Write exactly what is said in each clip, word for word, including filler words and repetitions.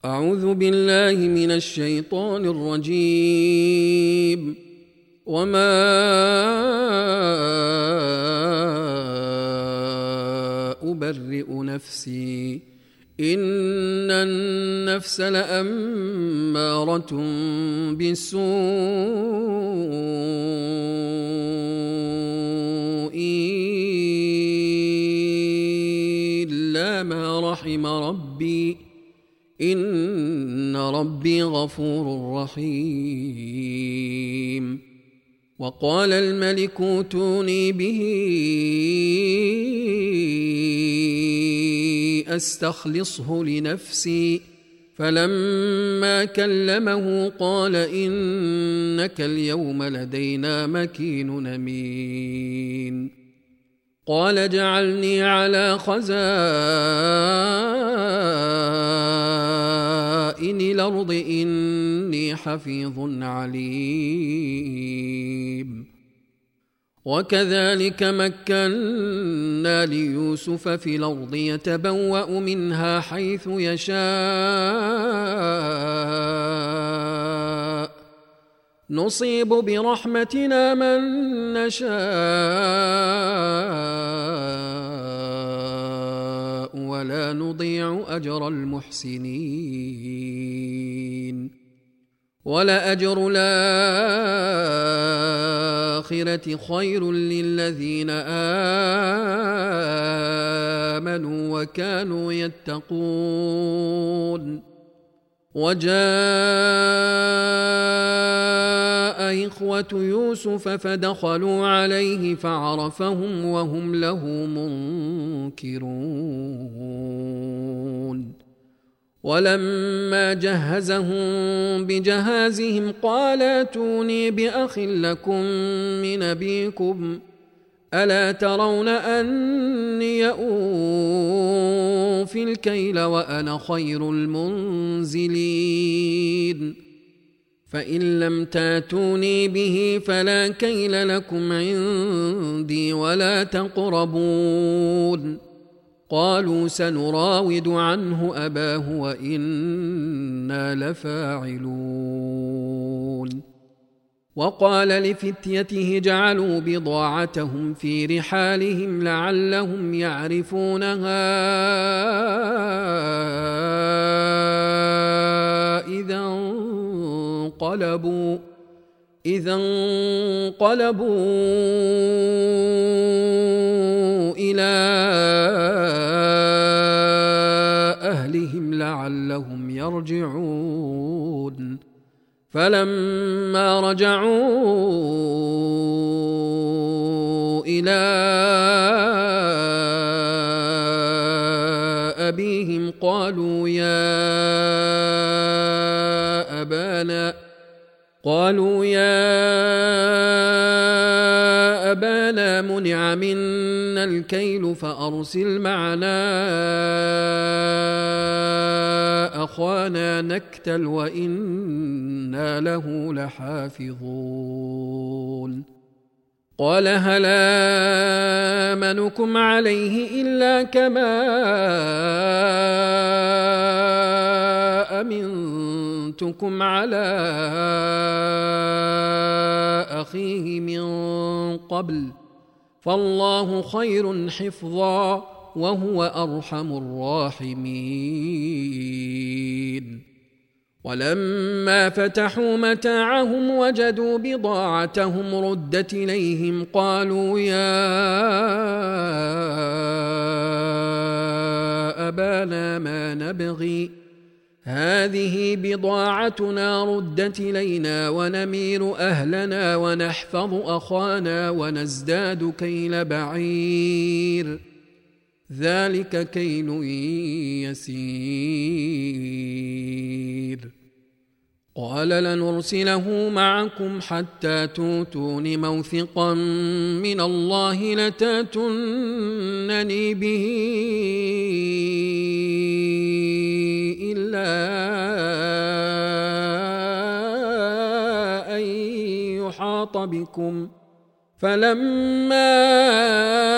أعوذ بالله من الشيطان الرجيم. وما أبرئ نفسي إن النفس لأمارة بالسوء إلا ما رحم ربي إن ربي غفور رحيم. وقال الملك ائتوني به أستخلصه لنفسي فلما كلمه قال إنك اليوم لدينا مكين أمين. قال اجعلني على خزائن الأرض إني حفيظ عليم. وكذلك مكنا ليوسف في الأرض يتبوأ منها حيث يشاء نصيب برحمتنا من نشاء ولا نضيع أجر المحسنين. ولأجر الآخرة خير للذين آمنوا وكانوا يتقون. وجاء إخوة يوسف فدخلوا عليه فعرفهم وهم له منكرون. ولما جهزهم بجهازهم قال ائتوني بأخ لكم من أبيكم ألا ترون أني أوفي الكيل وأنا خير المنزلين. فإن لم تاتوني به فلا كيل لكم عندي ولا تقربون. قالوا سنراود عنه أباه وإنا لفاعلون. وقال لفتيته جعلوا بضاعتهم في رحالهم لعلهم يعرفونها إذا انقلبوا إذا انقلبوا إلى أهلهم لعلهم يرجعون. فلما رجعوا إلى أبيهم قالوا يا أبانا قالوا يا أبانا منع منا الكيل فأرسل معنا أخانا نكتل وإنا له لحافظون. قال هل آمنكم عليه إلا كما أمنتكم على أخيه من قبل فالله خير حفظا وهو أرحم الراحمين. ولما فتحوا متاعهم وجدوا بضاعتهم ردت إليهم قالوا يا أبانا ما نبغي هذه بضاعتنا ردت إلينا ونمير أهلنا ونحفظ أخانا ونزداد كيل بعير ذلك كيل يسير. قال لنرسله معكم حتى توتون موثقا من الله لتاتونني به إلا أن يحاط بكم فلما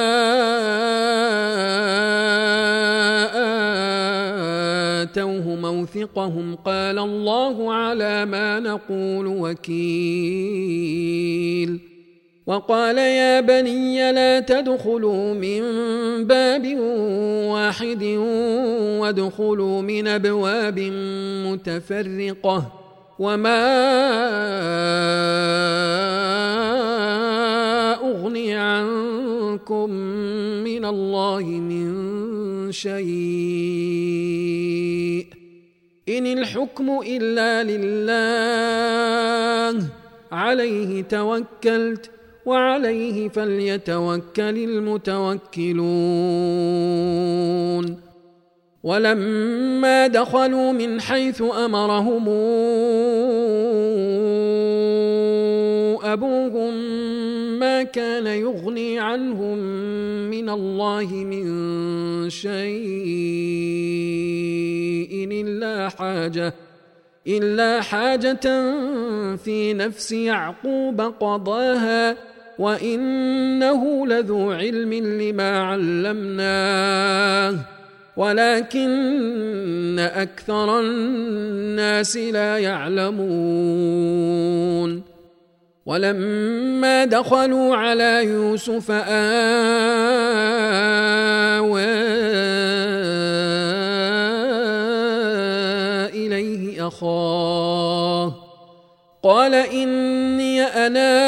آتوه موثقهم قال الله على ما نقول وكيل وقال يا بني لا تدخلوا من باب واحد وادخلوا من أبواب متفرقة وما أغني عنكم من الله من شيء إن الحكم إلا لله عليه توكلت وعليه فليتوكل المتوكلون ولما دخلوا من حيث أمرهم أبوهم ما كان يغني عنهم من الله من شيء إلا حاجة إلا حاجة في نفس يعقوب قضاها وإنه لذو علم لما علمناه ولكن أكثر الناس لا يعلمون ولما دخلوا على يوسف آوى إليه أخاه قال إني أنا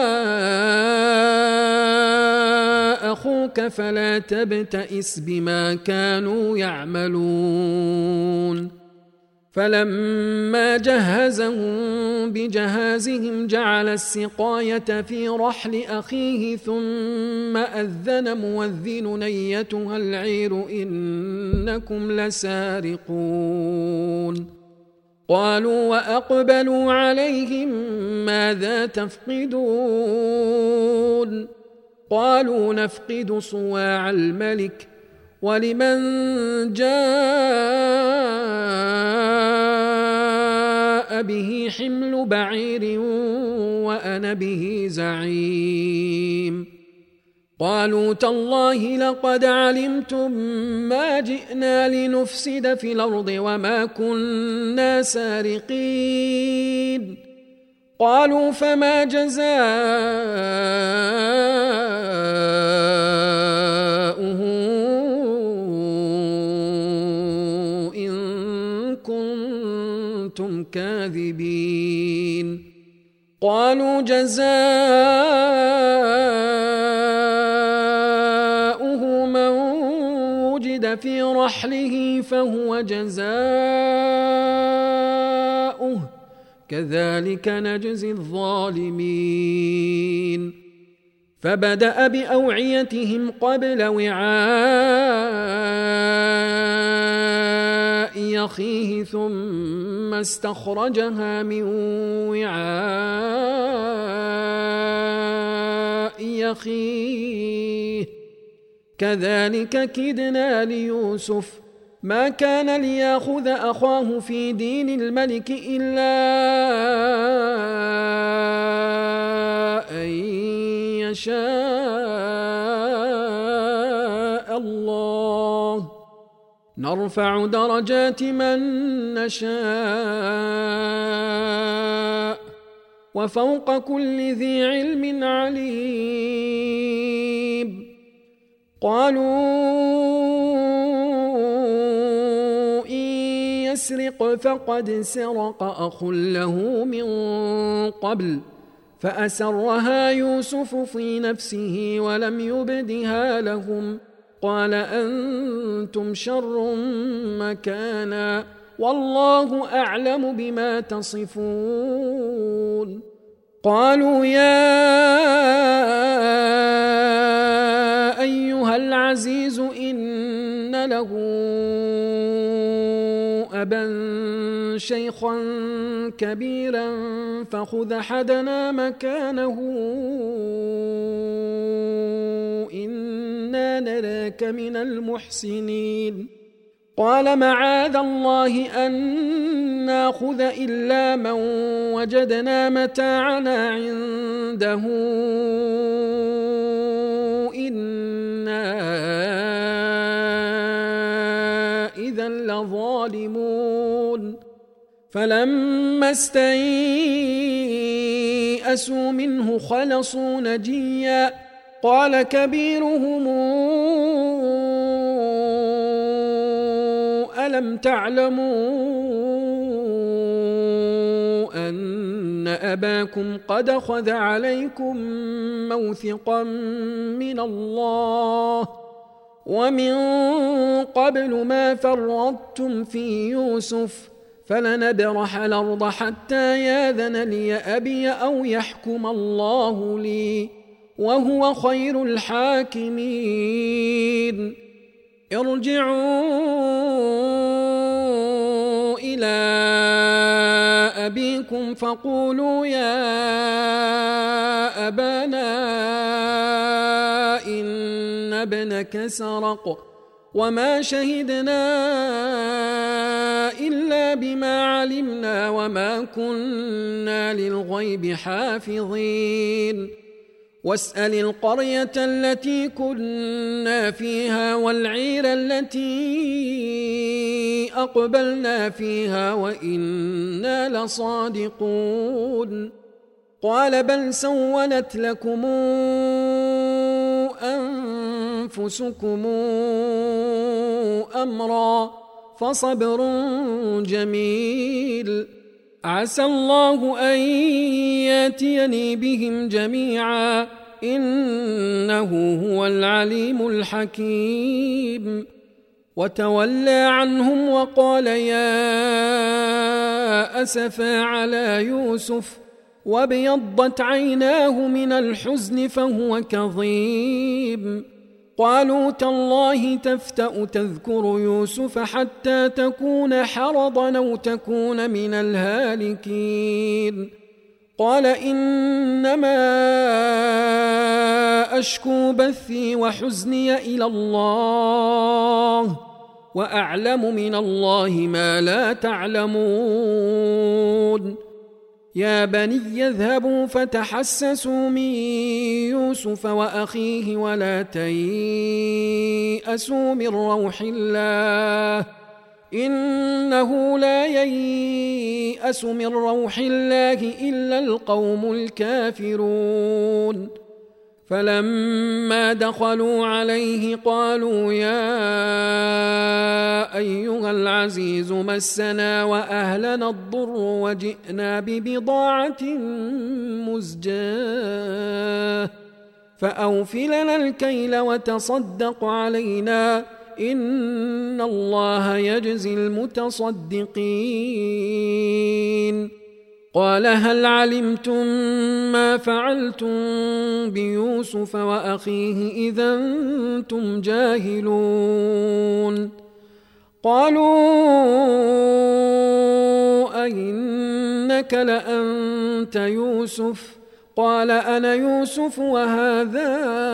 أخوك فلا تبتئس بما كانوا يعملون فلما جهزهم بجهازهم جعل السقاية في رحل أخيه ثم أذن مؤذن أيتها العير إنكم لسارقون قالوا وأقبلوا عليهم ماذا تفقدون قالوا نفقد صواع الملك ولمن جاء به حمل بعير وأنا به زعيم قالوا تالله لقد علمتم ما جئنا لنفسد في الأرض وما كنا سارقين قالوا فما جزاؤه إن كنتم كاذبين قالوا جزاؤه من وجد في رحله فهو جزاؤه كذلك نجزي الظالمين فبدأ بأوعيتهم قبل وعاء أخيه ثم استخرجها من وعاء أخيه كذلك كدنا ليوسف ما كان ليأخذ أخاه في دين الملك إلا أن يشاء الله نرفع درجات من نشاء وفوق كل ذي علم عليم قالوا يسرق فقد سرق أخ له من قبل فأسرها يوسف في نفسه ولم يبدها لهم قال أنتم شر مكانا والله أعلم بما تصفون قالوا يا أيها العزيز إن له أبا شيخا كبيرا فخذ أحدنا مكانه إنا نراك من المحسنين قال معاذ الله أن ناخذ إلا من وجدنا متاعنا عنده إنا إذا لظالمون فلما استيئسوا منه خلصوا نجيا قال كبيرهم ألم تعلموا أن أباكم قد أخذ عليكم موثقا من الله ومن قبل ما فرطتم في يوسف فلنبرح الأرض حتى ياذن لي أبي أو يحكم الله لي وهو خير الحاكمين ارجعوا إلى أبيكم فقولوا يا أبانا إن ابنك سرق وما شهدنا إلا بما علمنا وما كنا للغيب حافظين واسأل القرية التي كنا فيها والعير التي أقبلنا فيها وإنا لصادقون قال بل سولت لكم أنفسكم أمرا فصبر جميل عسى الله أن ياتيني بهم جميعا إنه هو العليم الحكيم وتولى عنهم وقال يا أسفا على يوسف وابيضت عيناه من الحزن فهو كظيم قالوا تالله تفتأ تذكر يوسف حتى تكون حرضا أو تكون من الهالكين قال إنما أشكو بثي وحزني إلى الله وأعلم من الله ما لا تعلمون يا بني يذهبوا فتحسسوا من يوسف وأخيه ولا تيأسوا من روح الله إنه لا ييأس من روح الله إلا القوم الكافرون فلما دخلوا عليه قالوا يا أيها العزيز مسنا وأهلنا الضر وجئنا ببضاعة مزجاة فأوفلنا الكيل وتصدق علينا إن الله يجزي المتصدقين قال هل علمتم ما فعلتم بيوسف وأخيه إذا أنتم جاهلون قالوا أئنك لأنت يوسف قال أنا يوسف وهذا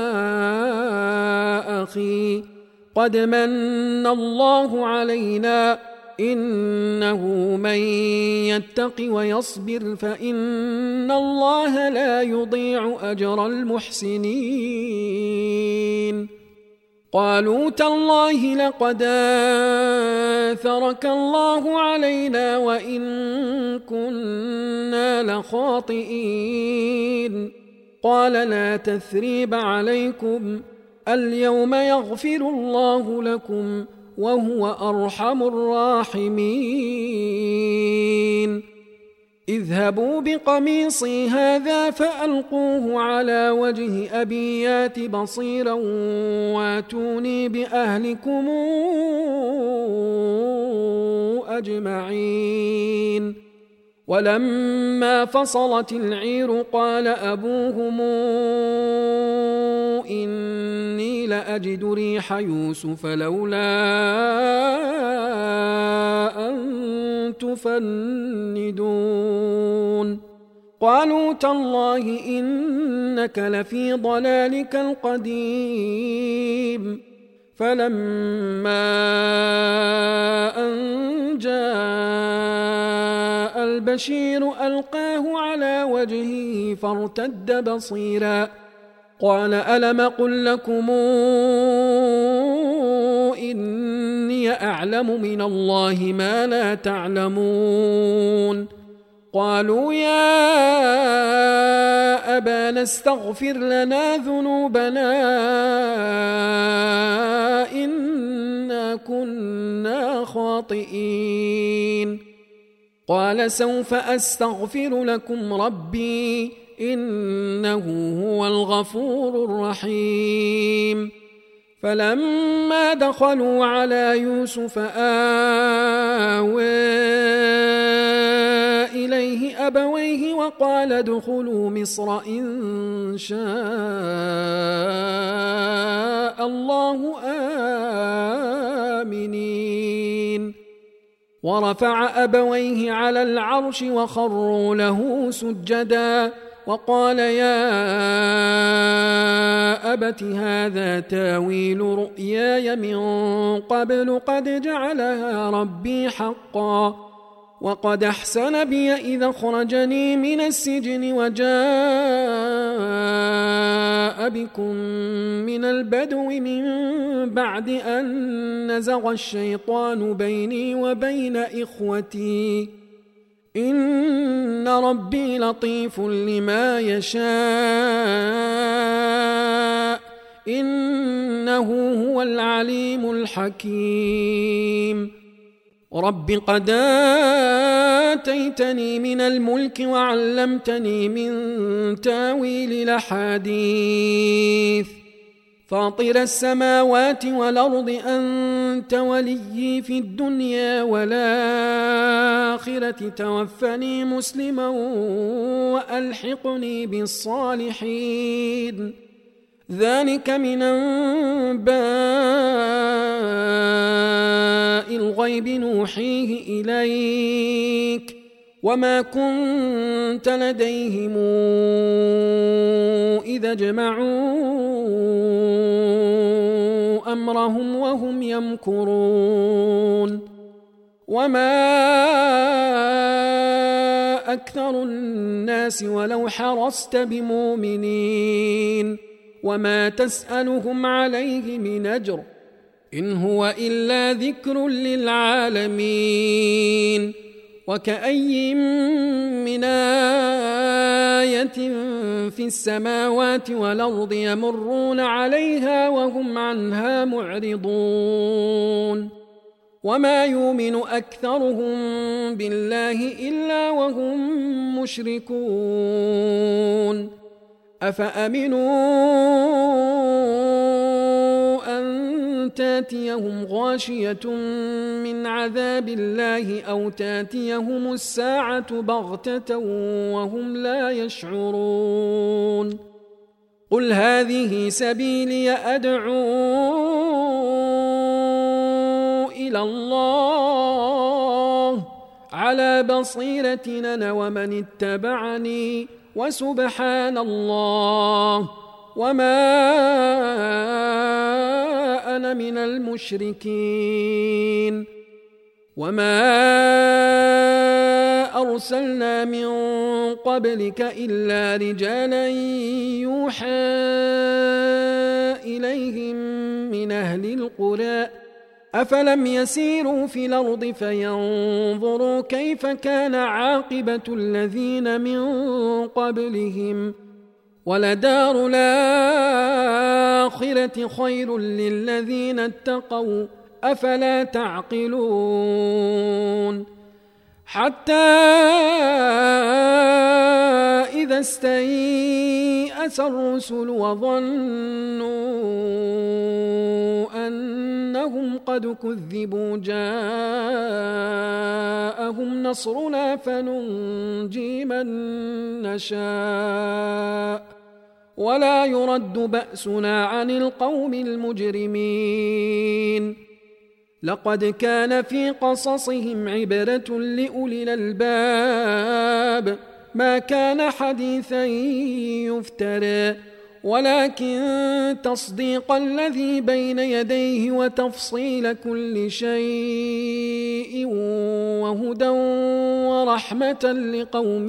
أخي قد من الله علينا إنه من يتق ويصبر فإن الله لا يضيع أجر المحسنين قالوا تالله لقد آثرك الله علينا وإن كنا لخاطئين قال لا تثريب عليكم اليوم يغفر الله لكم وهو أرحم الراحمين اذهبوا بقميصي هذا فألقوه على وجه أبي يات بصيرا واتوني بأهلكم أجمعين ولما فصلت العير قال أبوهم إني لأجد ريح يوسف لولا أن تفندون قالوا تالله إنك لفي ضلالك القديم فلما أن جاء البشير ألقاه على وجهه فارتد بصيرا قال ألم قل لكم إني أعلم من الله ما لا تعلمون قالوا يا أبانا استغفر لنا ذنوبنا إنا كنا خاطئين قال سوف أستغفر لكم ربي إنه هو الغفور الرحيم فلما دخلوا على يوسف آوى إليه أبويه وقال ادخلوا مصر إن شاء الله آمنين ورفع أبويه على العرش وخروا له سجدا وقال يا أبت هذا تاويل رؤياي من قبل قد جعلها ربي حقا وقد أحسن بي إذا أخرجني من السجن وجاء بكم من البدو من بعد أن نزغ الشيطان بيني وبين إخوتي إن ربي لطيف لما يشاء إنه هو العليم الحكيم رب قد آتيتني من الملك وعلمتني من تاويل الأحاديث فاطر السماوات والأرض أنت وليي في الدنيا والآخرة توفني مسلما وألحقني بالصالحين ذلك من أنباء الغيب نوحيه إليك وما كنت لديهم إذا جمعوا أمرهم وهم يمكرون وما أكثر الناس ولو حرصت بمؤمنين وما تسألهم عليه من أجر إن هو إلا ذكر للعالمين وكأي من آية في السماوات والأرض يمرون عليها وهم عنها معرضون وما يؤمن أكثرهم بالله إلا وهم مشركون أفأمنوا أن تاتيهم غاشية من عذاب الله أو تاتيهم الساعة بغتة وهم لا يشعرون قل هذه سبيلي أدعو إلى الله على بصيرة أنا ومن اتبعني وسبحان الله وما أنا من المشركين وما أرسلنا من قبلك إلا رجالا يوحى إليهم من أهل القرى أفلم يسيروا في الأرض فينظروا كيف كان عاقبة الذين من قبلهم ولدار الآخرة خير للذين اتقوا أفلا تعقلون حتى إذا استيأس الرسل وظنوا أنهم قد كذبوا جاءهم نصرنا فننجي من نشاء ولا يرد بأسنا عن القوم المجرمين لقد كان في قصصهم عبرة لأولي الألباب ما كان حديثا يفترى ولكن تصديق الذي بين يديه وتفصيل كل شيء وهدى ورحمة لقوم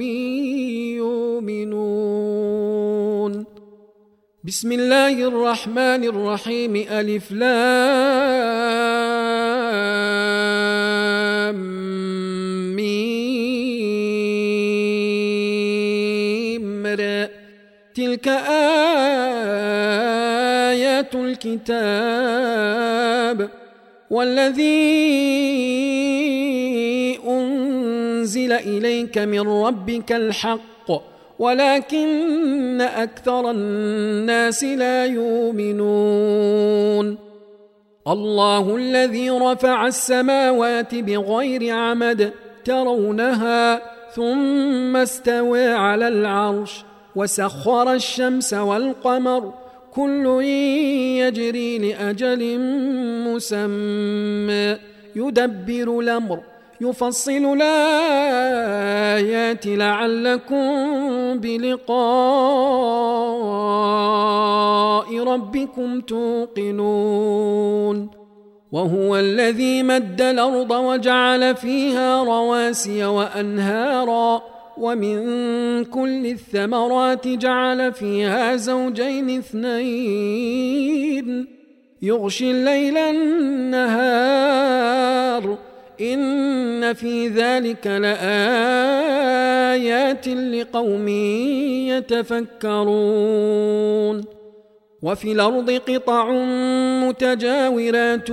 يؤمنون بسم الله الرحمن الرحيم ألف لام تلك آيات الكتاب والذي أنزل إليك من ربك الحق ولكن أكثر الناس لا يؤمنون الله الذي رفع السماوات بغير عمد ترونها ثم استوى على العرش وسخر الشمس والقمر كل يجري لأجل مسمى يدبر الأمر يفصل الآيات لعلكم بلقاء ربكم توقنون وهو الذي مد الأرض وجعل فيها رواسي وأنهارا ومن كل الثمرات جعل فيها زوجين اثنين يغشي الليل النهار إن في ذلك لآيات لقوم يتفكرون وفي الأرض قطع متجاورات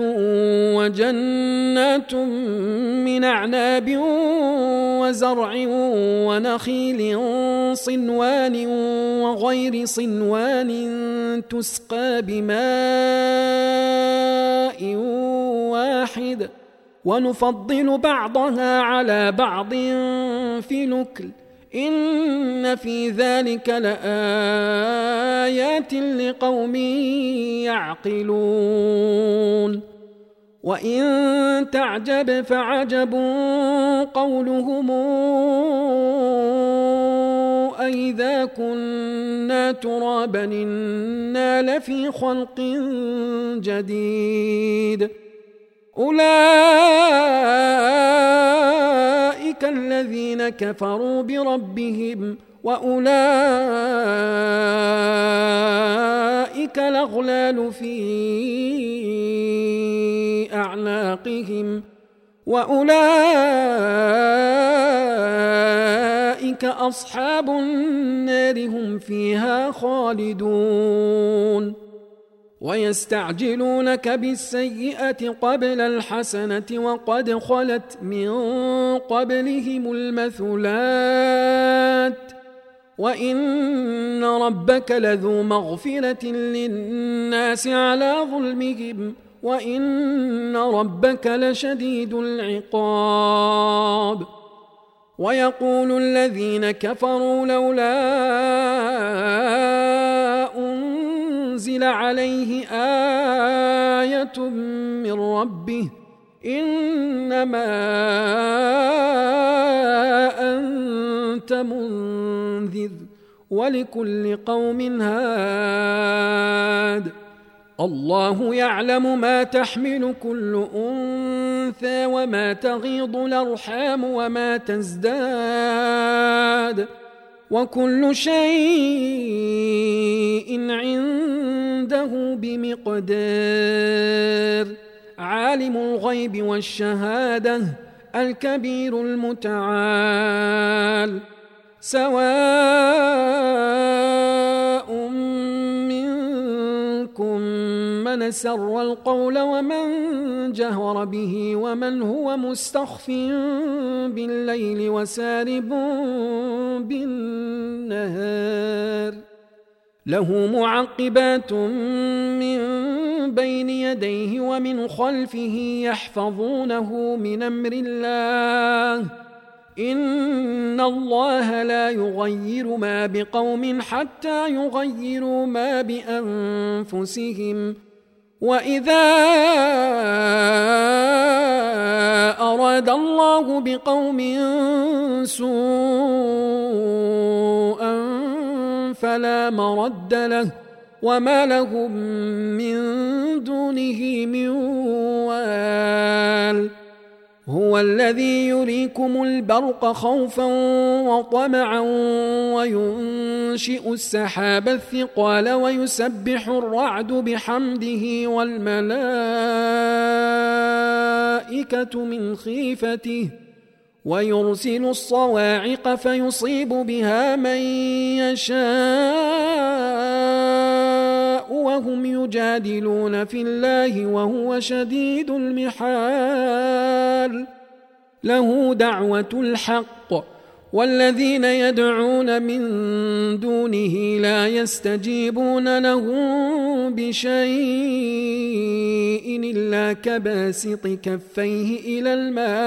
وجنات من أعناب وزرع ونخيل صنوان وغير صنوان تسقى بماء واحد ونفضل بعضها على بعض في الأكل إن في ذلك لآيات لقوم يعقلون وإن تعجب فعجب قولهم أئذا كنا ترابا إنا لفي خلق جديد أولئك الذين كفروا بربهم وأولئك الأغلال في أعناقهم وأولئك أصحاب النار هم فيها خالدون ويستعجلونك بالسيئة قبل الحسنة وقد خلت من قبلهم المثلات وإن ربك لذو مغفرة للناس على ظلمهم وإن ربك لشديد العقاب ويقول الذين كفروا لولا أنزل عليه آية من ربه إنما أنت منذر ولكل قوم هاد الله يعلم ما تحمل كل أنثى وما تغيض الأرحام وما تزداد وكل شيء عنده بمقدار عالم الغيب والشهادة الكبير المتعال سواء منكم من سر القول ومن جهر به ومن هو مستخف بالليل وسارب بالنهار له معقبات من بين يديه ومن خلفه يحفظونه من أمر الله إن الله لا يغير ما بقوم حتى يغيروا ما بأنفسهم وإذا أراد الله بقوم سوءا فلا مرد له وما لهم من دونه من وال هو الذي يريكم البرق خوفا وطمعا وينشئ السحاب الثقال ويسبح الرعد بحمده والملائكة من خيفته ويرسل الصواعق فيصيب بها من يشاء وهم يجادلون في الله وهو شديد المحال له دعوة الحق والذين يدعون من دونه لا يستجيبون لهم بشيء إلا كباسط كفيه إلى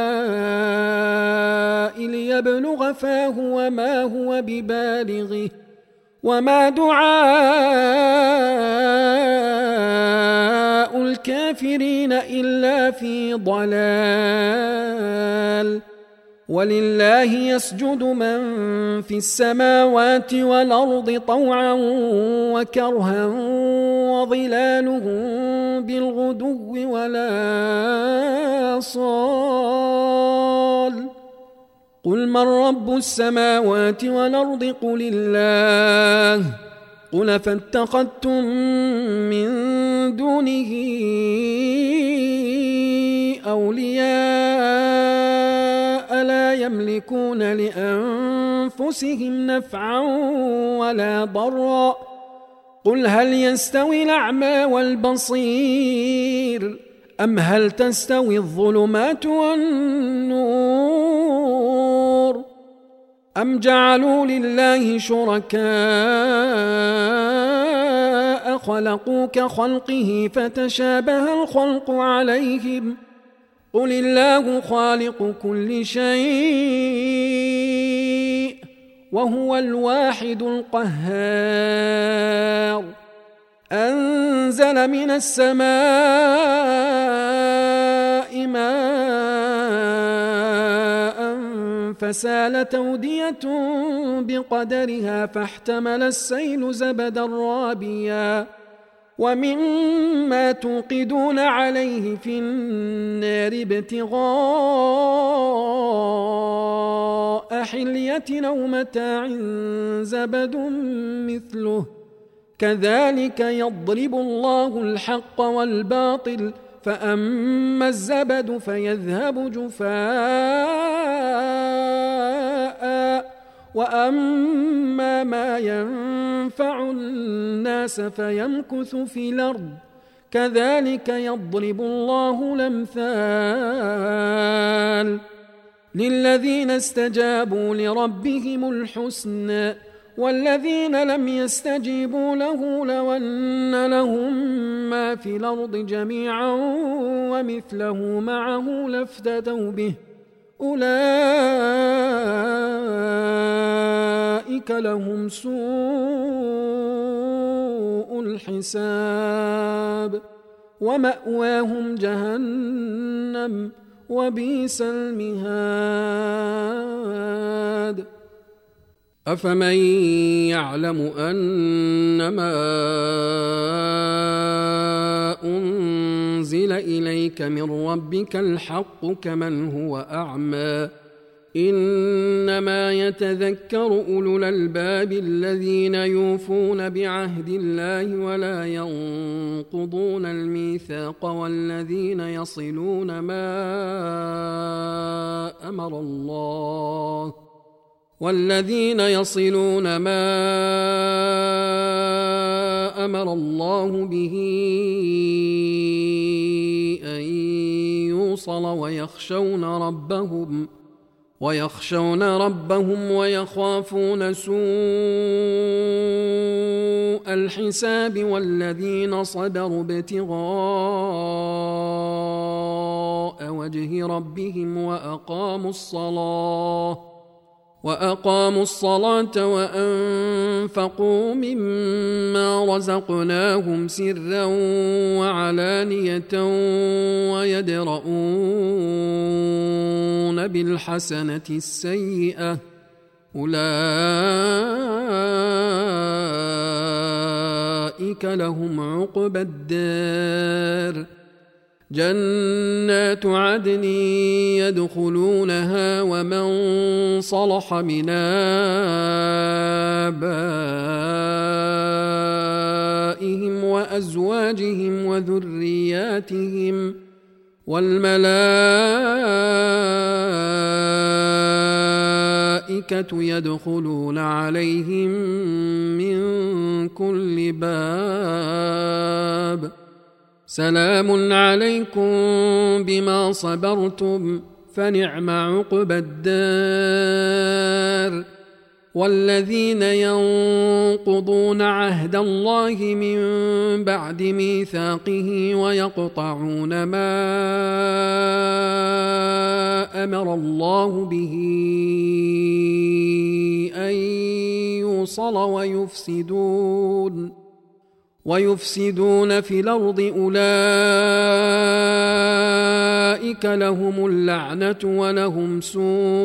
الماء ليبلغ فاه وما هو ببالغه وما دعاء الكافرين إلا في ضلال ولله يسجد من في السماوات والأرض طوعا وكرها وظلالهم بالغدو ولا صال قل من رب السماوات والأرض قل الله قل فاتخذتم من دونه أولياء لا يملكون لأنفسهم نفعا ولا ضرا قل هل يستوي الأعمى والبصير أم هل تستوي الظلمات والنور أم جعلوا لله شركاء خلقوا كخلقه فتشابه الخلق عليهم قل الله خالق كل شيء وهو الواحد القهار أنزل من السماء ماء فسالت أودية بقدرها فاحتمل السيل زبدا رابيا ومما توقدون عليه في النار ابتغاء حلية أو متاع زبد مثله كذلك يضرب الله الحق والباطل فأما الزبد فيذهب جفاء وأما ما ينفع الناس فيمكث في الأرض كذلك يضرب الله الأمثال للذين استجابوا لربهم الحسنى والذين لم يستجيبوا له لو أن لهم ما في الأرض جميعا ومثله معه لافتدوا به أولئك لهم سوء الحساب ومأواهم جهنم وبئس المهاد أفمن يعلم أنما أنزل إليك من ربك الحق كمن هو أعمى إنما يتذكر أولو الألباب الذين يوفون بعهد الله ولا ينقضون الميثاق والذين يصلون ما أمر الله والذين يصلون ما أمر الله به أن يوصل ويخشون ربهم ويخشون ربهم ويخافون سوء الحساب والذين صبروا ابتغاء وجه ربهم وأقاموا الصلاة وأقاموا الصلاة وأنفقوا مما رزقناهم سرا وعلانية ويدرؤون بالحسنة السيئة أولئك لهم عقبى الدار جنات عدن يدخلونها ومن صلح من آبائهم وأزواجهم وذرياتهم والملائكة والملائكة يدخلون عليهم من كل باب سلام عليكم بما صبرتم فنعم عقبى الدار. والذين ينقضون عهد الله من بعد ميثاقه ويقطعون ما أمر الله به أن يوصل ويفسدون ويفسدون في الأرض أولئك لهم اللعنة ولهم سوء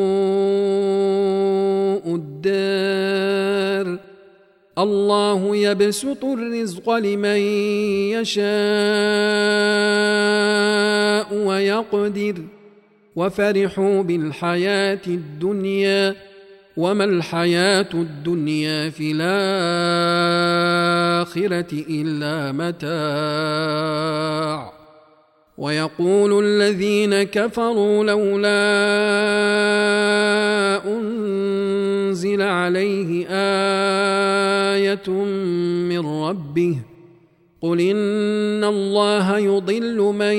الدار. الله يبسط الرزق لمن يشاء ويقدر وفرحوا بالحياة الدنيا وما الحياة الدنيا في الآخرة إلا متاع. ويقول الذين كفروا لولا أنزل عليه آية من ربه قل إن الله يضل من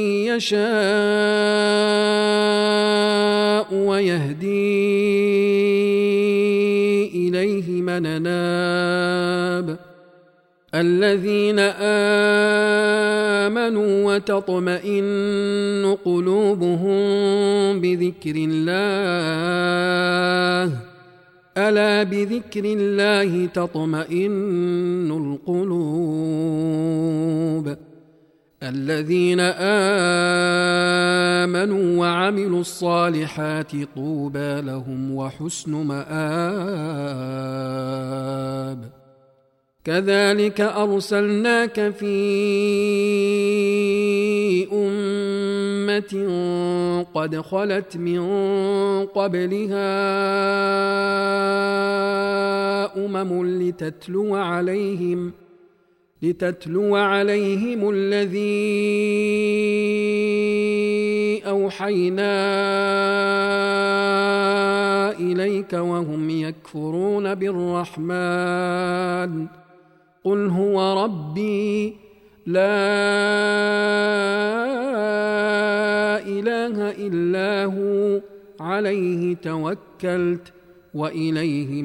يشاء ويهدي إليه من أناب. الذين آمنوا وتطمئن قلوبهم بذكر الله ألا بذكر الله تطمئن القلوب. الذين آمنوا وعملوا الصالحات طوبى لهم وحسن مآب. كذلك أرسلناك في أمة قد خلت من قبلها أمم لتتلو عليهم لتتلو عليهم الذي أوحينا إليك وهم يكفرون بالرحمن قل هو ربي لا إله إلا هو عليه توكلت وإليه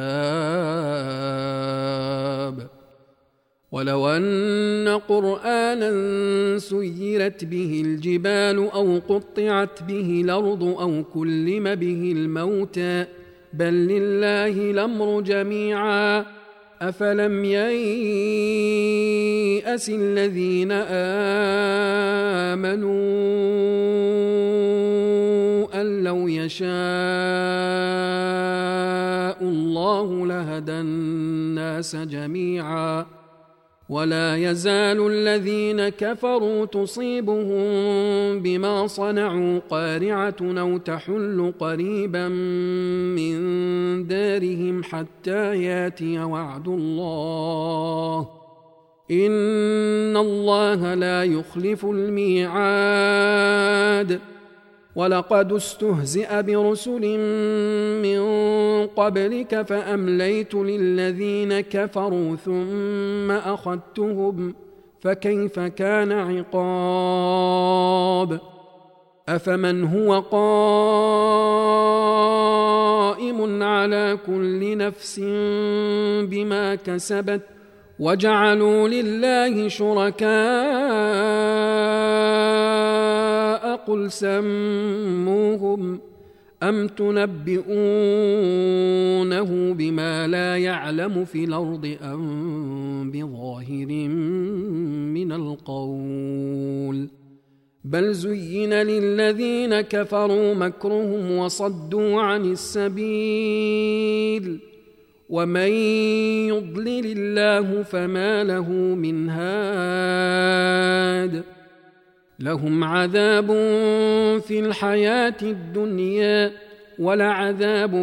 متاب. ولو أن قرآنا سيرت به الجبال أو قطعت به الأرض أو كلم به الموتى بل لله الأمر جميعا أفلم ييأس الذين آمنوا أن لو يشاء الله لهدى الناس جميعا ولا يزال الذين كفروا تصيبهم بما صنعوا قارعة أو تحل قريبا من دارهم حتى ياتي وعد الله إن الله لا يخلف الميعاد. ولقد استهزئ برسل من قبلك فأمليت للذين كفروا ثم أخذتهم فكيف كان عقاب. أفمن هو قائم على كل نفس بما كسبت وجعلوا لله شركاء قل سموهم أم تنبئونه بما لا يعلم في الأرض أم بظاهر من القول بل زين للذين كفروا مكرهم وصدوا عن السبيل ومن يضلل الله فما له من هاد. لهم عذاب في الحياة الدنيا ولعذاب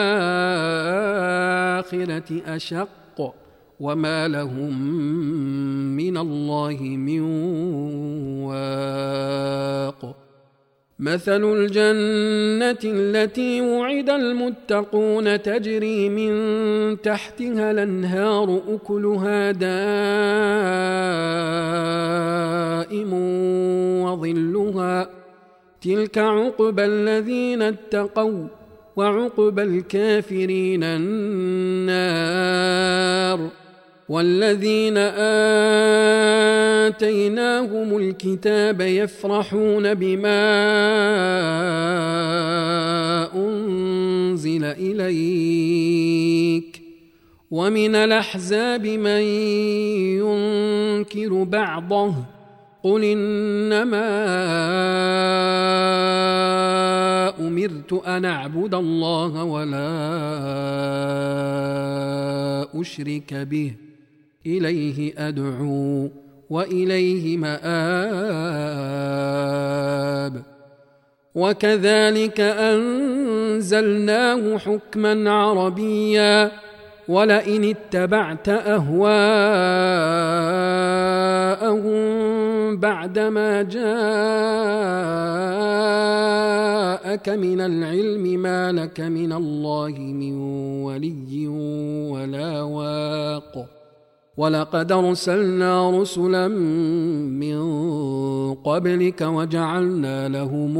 الآخرة أشق وما لهم من الله من واق. مثل الجنة التي وعد المتقون تجري من تحتها الأنهار أكلها دائم وظلها تلك عقبى الذين اتقوا وعقبى الكافرين النار والذين آتيناهم الكتاب يفرحون بما أنزل إليك ومن الأحزاب من ينكر بعضه قل إنما أمرت أن أعبد الله ولا أشرك به إليه أدعو وإليه مآب وكذلك أنزلناه حكما عربيا ولئن اتبعت أهواءهم بعدما جاءك من العلم ما لك من الله من ولي ولا واق ولقد أرسلنا رسلا من قبلك وجعلنا لهم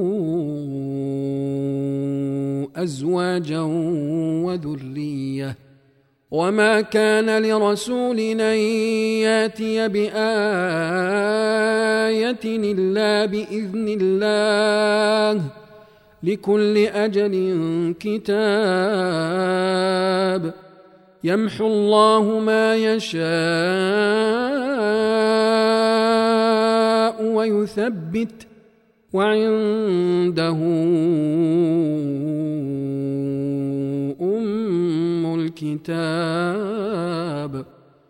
أزواجا وذرية وما كان لرسول أن ياتي بآية إلا بإذن الله لكل أجل كتاب يمحو الله ما يشاء ويثبت وعنده أم الكتاب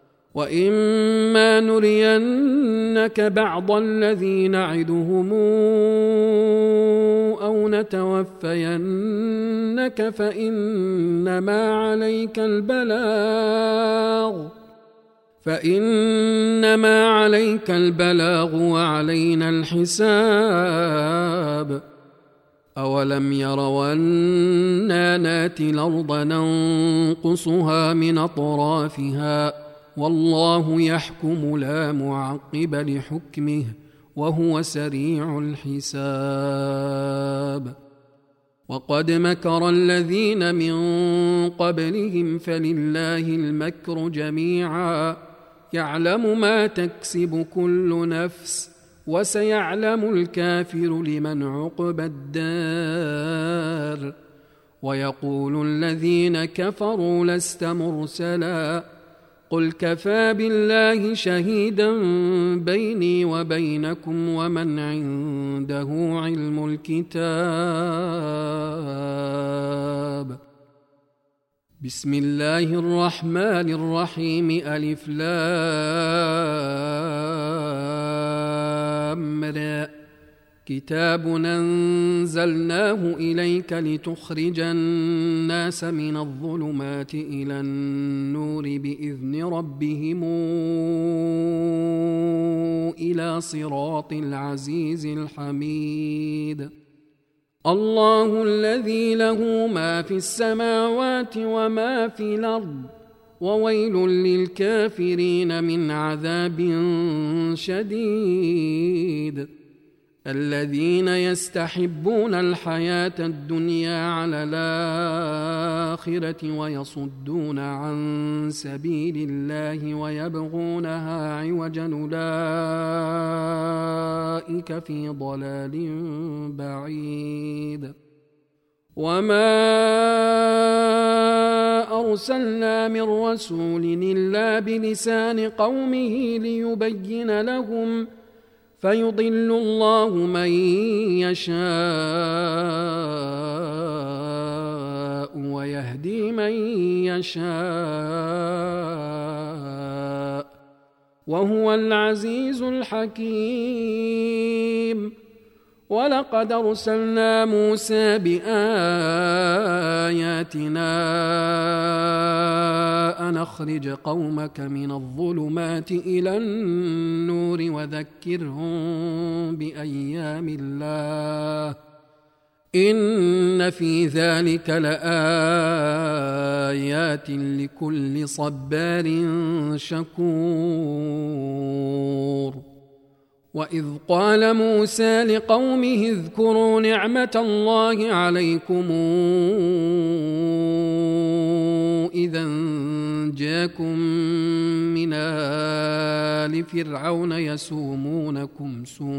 وإما نرينك بعض الذي نعدهم أو نتوفينك فإنما عليك البلاغ فإنما عليك البلاغ وعلينا الحساب أولم يروا أنا ناتي الأرض ننقصها من أطرافها والله يحكم لا معقب لحكمه وهو سريع الحساب وقد مكر الذين من قبلهم فلله المكر جميعا يعلم ما تكسب كل نفس وسيعلم الكافر لمن عقبى الدار ويقول الذين كفروا لست مرسلا قل كفى بالله شهيدا بيني وبينكم ومن عنده علم الكتاب بسم الله الرحمن الرحيم ألف لام را كتاب أنزلناه إليك لتخرج الناس من الظلمات إلى النور بإذن ربهم إلى صراط العزيز الحميد الله الذي له ما في السماوات وما في الأرض وويل للكافرين من عذاب شديد الذين يستحبون الحياة الدنيا على الآخرة ويصدون عن سبيل الله ويبغونها عوجا أولئك في ضلال بعيد وما أرسلنا من رسول إلا بلسان قومه ليبين لهم فيضل الله من يشاء ويهدي من يشاء وهو العزيز الحكيم ولقد أرسلنا موسى بآياتنا أن أخرج أخرج قومك من الظلمات إلى النور وذكرهم بأيام الله إن في ذلك لآيات لكل صبار شكور. وإذ قال موسى لقومه اذكروا نعمة الله عليكم إذا جاءكم من آل فرعون يسومونكم سوء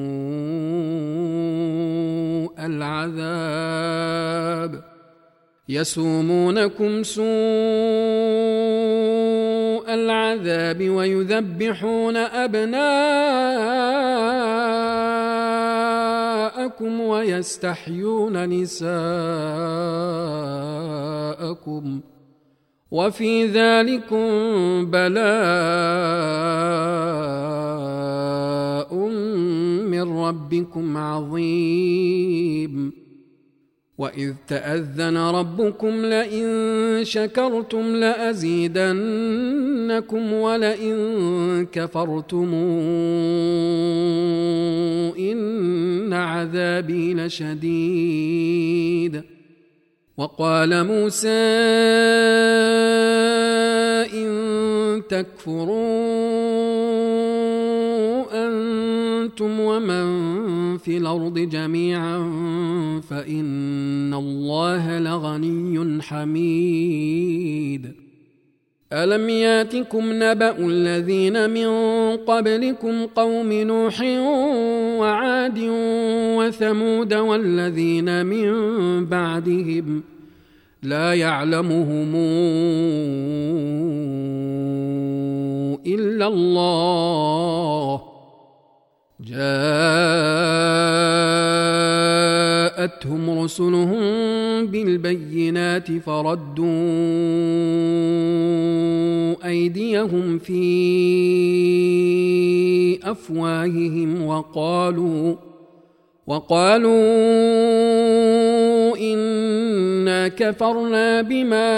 العذاب يسومونكم سوء العذاب ويذبحون أبناءكم ويستحيون نساءكم وفي ذلكم بلاء من ربكم عظيم. وإذ تأذن ربكم لئن شكرتم لأزيدنكم ولئن كفرتم إن عذابي لشديد. وقال موسى إن تكفروا أنتم ومن في الأرض جميعا فإن الله لغني حميد. ألم ياتكم نبأ الذين من قبلكم قوم نوح وعاد وثمود والذين من بعدهم لا يعلمهم إلا الله جاءتهم رسلهم بالبينات فردوا أيديهم في أفواههم وقالوا وقالوا إنا كفرنا بما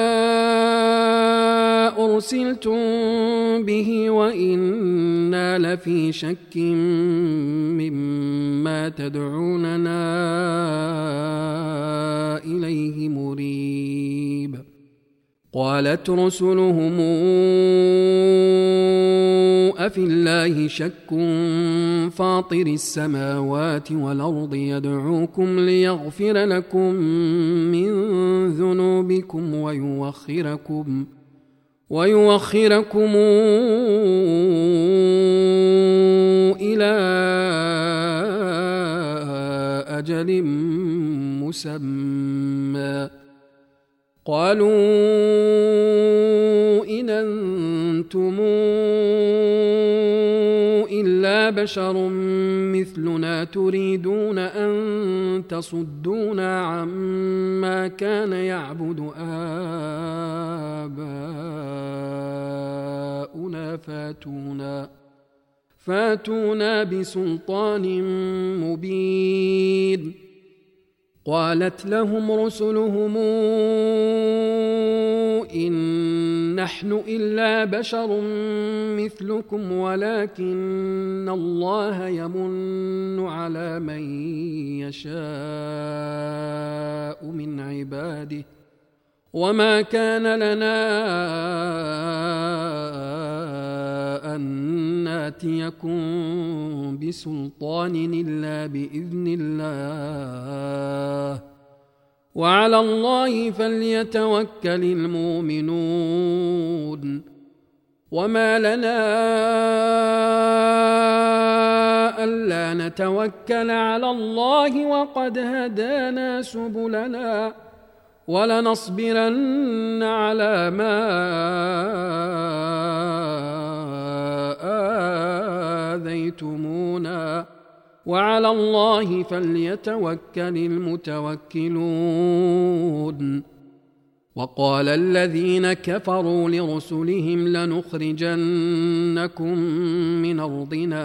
أرسلتم به وإنا لفي شك مما تدعوننا إليه مريب. قالت رسلهم أفي الله شك فاطر السماوات والأرض يدعوكم ليغفر لكم من ذنوبكم ويوخركم ويوخركم إلى أجل مسمى. قالوا إن أنتم إلا بشر مثلنا تريدون أن تصدونا عما كان يعبد آباؤنا فاتونا فاتونا بسلطان مبين. قالت لهم رسلهم إن نحن إلا بشر مثلكم ولكن الله يمن على من يشاء من عباده وما كان لنا أن ناتيكم بسلطان إلا بإذن الله وعلى الله فليتوكل المؤمنون. وما لنا ألا نتوكل على الله وقد هدانا سبلنا ولنصبرن على ما آذيتمونا وعلى الله فليتوكل المتوكلون. وقال الذين كفروا لرسلهم لنخرجنكم من أرضنا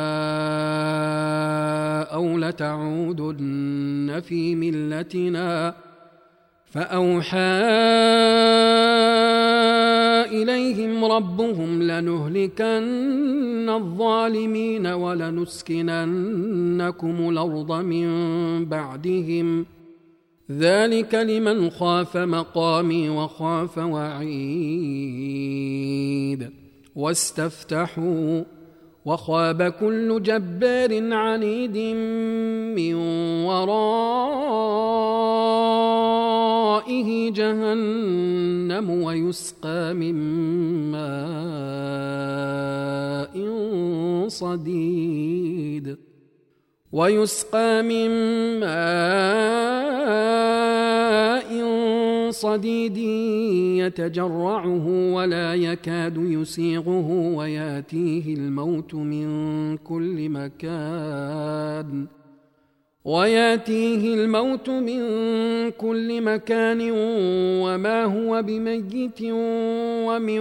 أو لتعودن في ملتنا فأوحى إليهم لهم ربهم لنهلكن الظالمين ولنسكننكم الأرض من بعدهم ذلك لمن خاف مقامي وخاف وعيد واستفتحوا وخاب كل جبار عنيد من ورائه جهنم ويسقى من ماء صديد ويسقى من ماء صديد يتجرعه ولا يكاد يسيغه وياتيه الموت من كل مكان وياتيه الموت من كل مكان وما هو بميت ومن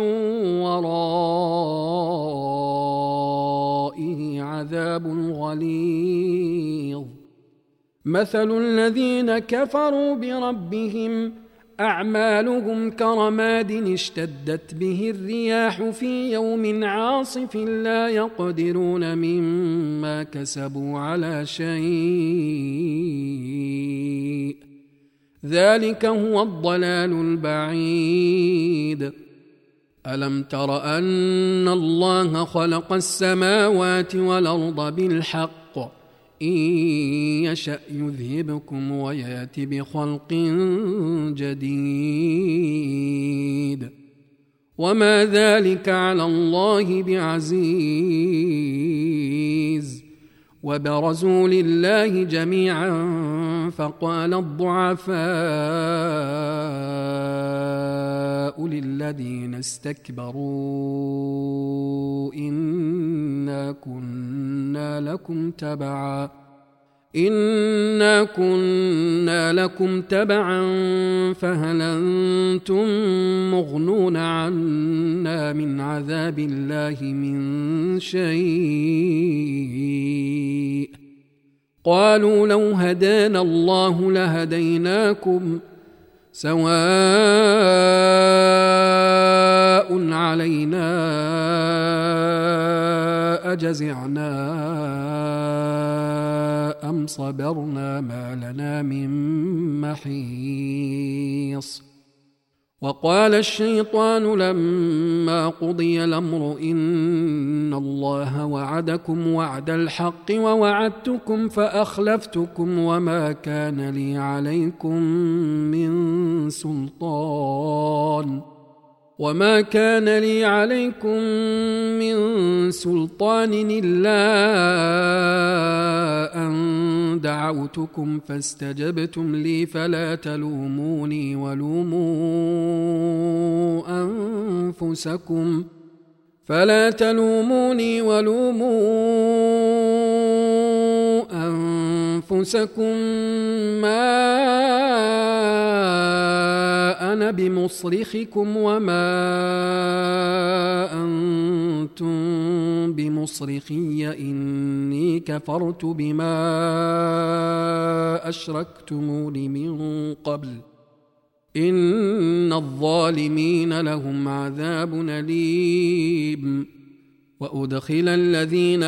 ورائه عذاب غليظ مثل الذين كفروا بربهم أعمالهم كرماد اشتدت به الرياح في يوم عاصف لا يقدرون مما كسبوا على شيء ذلك هو الضلال البعيد ألم تر أن الله خلق السماوات والأرض بالحق إن يشأ يذهبكم ويأت بخلق جديد وما ذلك على الله بعزيز وبرزوا لله جميعا فقال الضعفاء للذين استكبروا إنا كنا لكم تبعا إنا كنا لكم تبعا فهل أنتم مغنون عنا من عذاب الله من شيء قالوا لو هدانا الله لهديناكم سواء علينا أجزعنا أم صبرنا ما لنا من محيص وقال الشيطان لما قضي الأمر إن الله وعدكم وعد الحق ووعدتكم فأخلفتكم وما كان لي عليكم من سلطان وما كان لي عليكم من سلطان إلا أن دعوتكم فاستجبتم لي فلا تلوموني ولوموا أنفسكم فلا تلوموني ولوموا أنفسكم ما أنا بمصرخكم وما أنتم بمصرخي إني كفرت بما أشركتمون من قبل إن الظالمين لهم عذاب أليم وأدخل الذين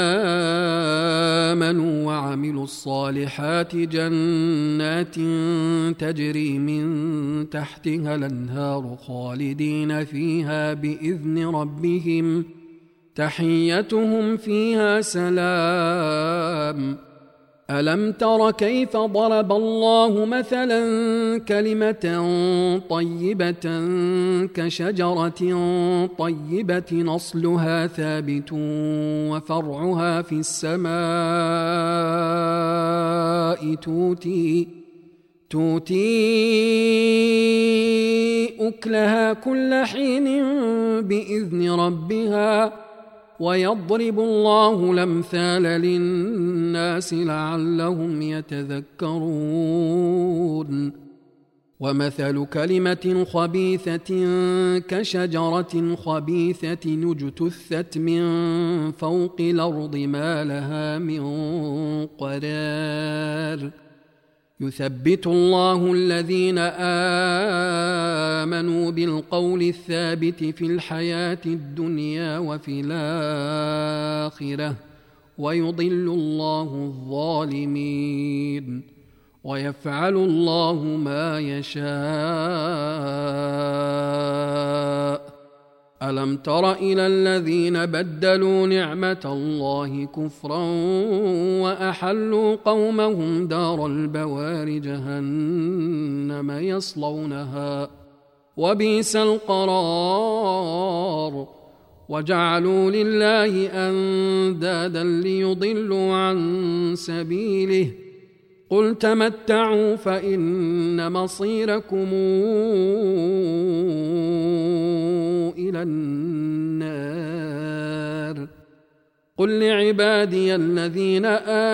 آمنوا وعملوا الصالحات جنات تجري من تحتها الأنهار خالدين فيها بإذن ربهم تحيتهم فيها سلام ألم تر كيف ضرب الله مثلا كلمة طيبة كشجرة طيبة أصلها ثابت وفرعها في السماء توتي توتي أكلها كل حين بإذن ربها ويضرب الله الأمثال للناس لعلهم يتذكرون ومثل كلمة خبيثة كشجرة خبيثة اجتثت من فوق الأرض ما لها من قرار يثبت الله الذين آمنوا بالقول الثابت في الحياة الدنيا وفي الآخرة ويضل الله الظالمين ويفعل الله ما يشاء. ألم تر إلى الذين بدلوا نعمة الله كفرا وأحلوا قومهم دار البوار جهنم يصلونها وبئس القرار وجعلوا لله أندادا ليضلوا عن سبيله قل تمتعوا فإن مصيركم إلى النار. قل لعبادي الذين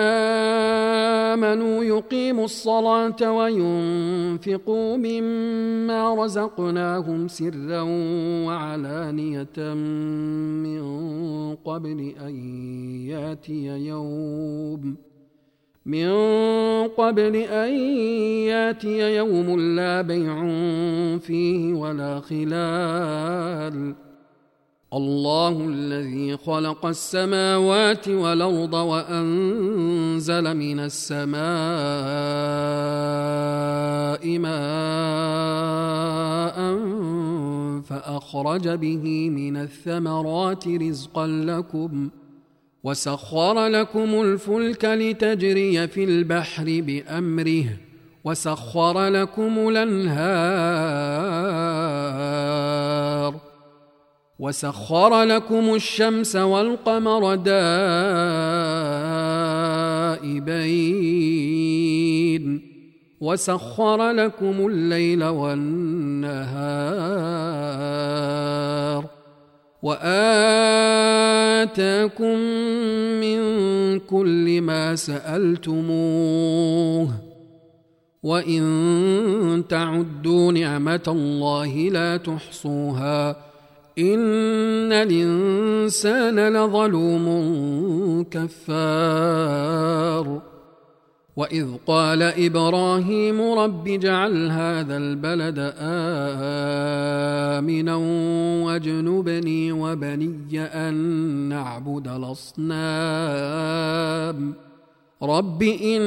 آمنوا يقيموا الصلاة وينفقوا مما رزقناهم سرا وعلانية من قبل أن ياتي يوم من قبل أن ياتي يوم لا بيع فيه ولا خلال. الله الذي خلق السماوات والأرض وأنزل من السماء ماء فأخرج به من الثمرات رزقا لكم وسخر لكم الفلك لتجري في البحر بأمره وسخر لكم الأنهار وسخر لكم الشمس والقمر دائبين وسخر لكم الليل والنهار وآتاكم من كل ما سألتموه وإن تعدوا نعمة الله لا تحصوها إن الإنسان لظلوم كفار. وإذ قال إبراهيم رب اجعل هذا البلد آمنا واجنبني وبني أن نعبد الأصنام رب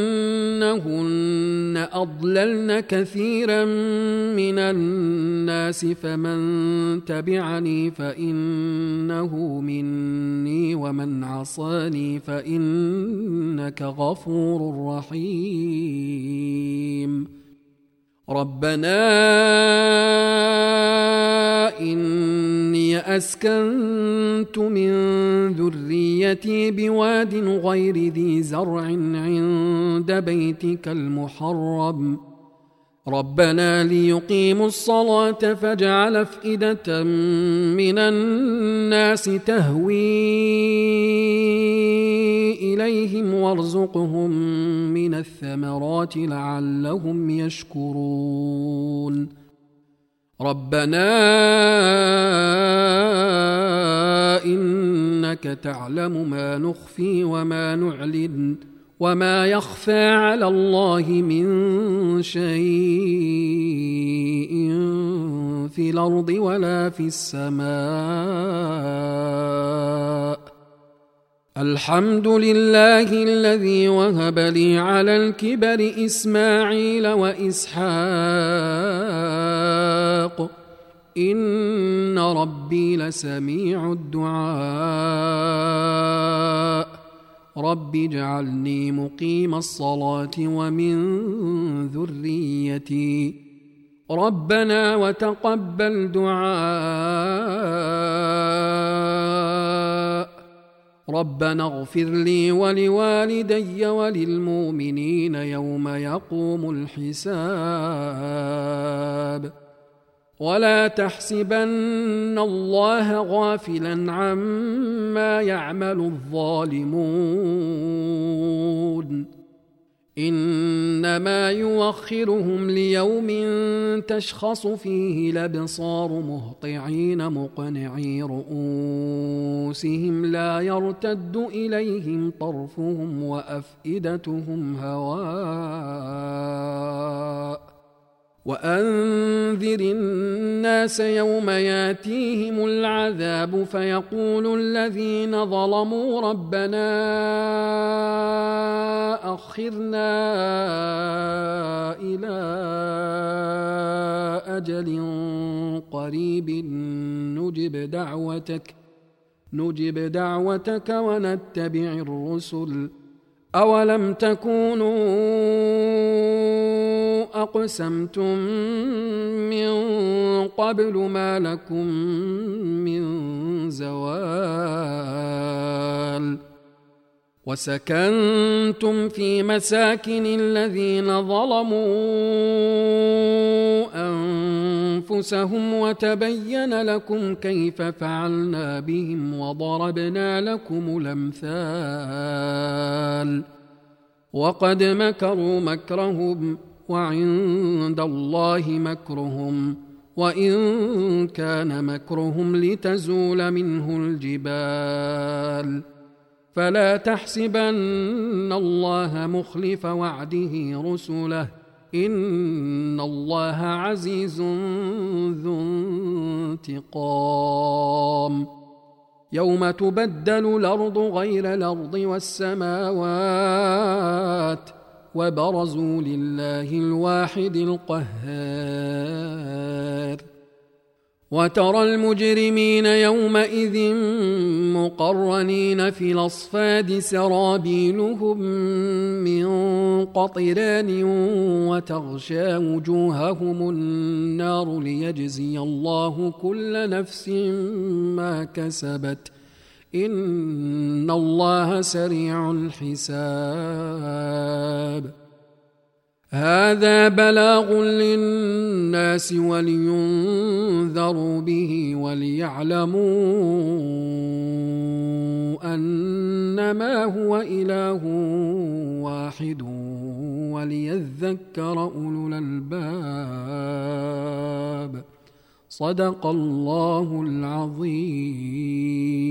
إنهن أضللن كثيرا من الناس فمن تبعني فإنه مني ومن عصاني فإنك غفور رحيم. ربنا إني أسكنت من ذريتي بواد غير ذي زرع عند بيتك المحرم ربنا ليقيموا الصلاة فاجعل أفئدة من الناس تهوي إليهم وارزقهم من الثمرات لعلهم يشكرون. ربنا إنك تعلم ما نخفي وما نعلن وما يخفى على الله من شيء في الأرض ولا في السماء. الحمد لله الذي وهب لي على الكبر إسماعيل وإسحاق إن ربي لسميع الدعاء. رب اجعلني مقيم الصلاة ومن ذريتي ربنا وتقبل دعاء. ربنا اغفر لي ولوالدي وللمؤمنين يوم يقوم الحساب. ولا تحسبن الله غافلا عما يعمل الظالمون إنما يوخرهم ليوم تشخص فيه الأبصار مهطعين مقنعي رؤوسهم لا يرتد إليهم طرفهم وأفئدتهم هواء وأنذر الناس يوم ياتيهم العذاب فيقول الذين ظلموا ربنا أخرنا إلى أجل قريب نجب دعوتك نجب دعوتك ونتبع الرسل أولم تكونوا أقسمتم من قبل ما لكم من زوال وسكنتم في مساكن الذين ظلموا أنفسهم وتبين لكم كيف فعلنا بهم وضربنا لكم الأمثال وقد مكروا مكرهم وعند الله مكرهم وإن كان مكرهم لتزول منه الجبال فلا تحسبن الله مخلف وعده رسله إن الله عزيز ذو انتقام يوم تبدل الأرض غير الأرض والسماوات وبرزوا لله الواحد القهار وترى المجرمين يومئذ مقرنين في الأصفاد سرابيلهم من قطران وتغشى وجوههم النار ليجزي الله كل نفس ما كسبت إن الله سريع الحساب هذا بلاغ للناس ولينذروا به وليعلموا أنما هو إله واحد وليذكر أولو الألباب صدق الله العظيم.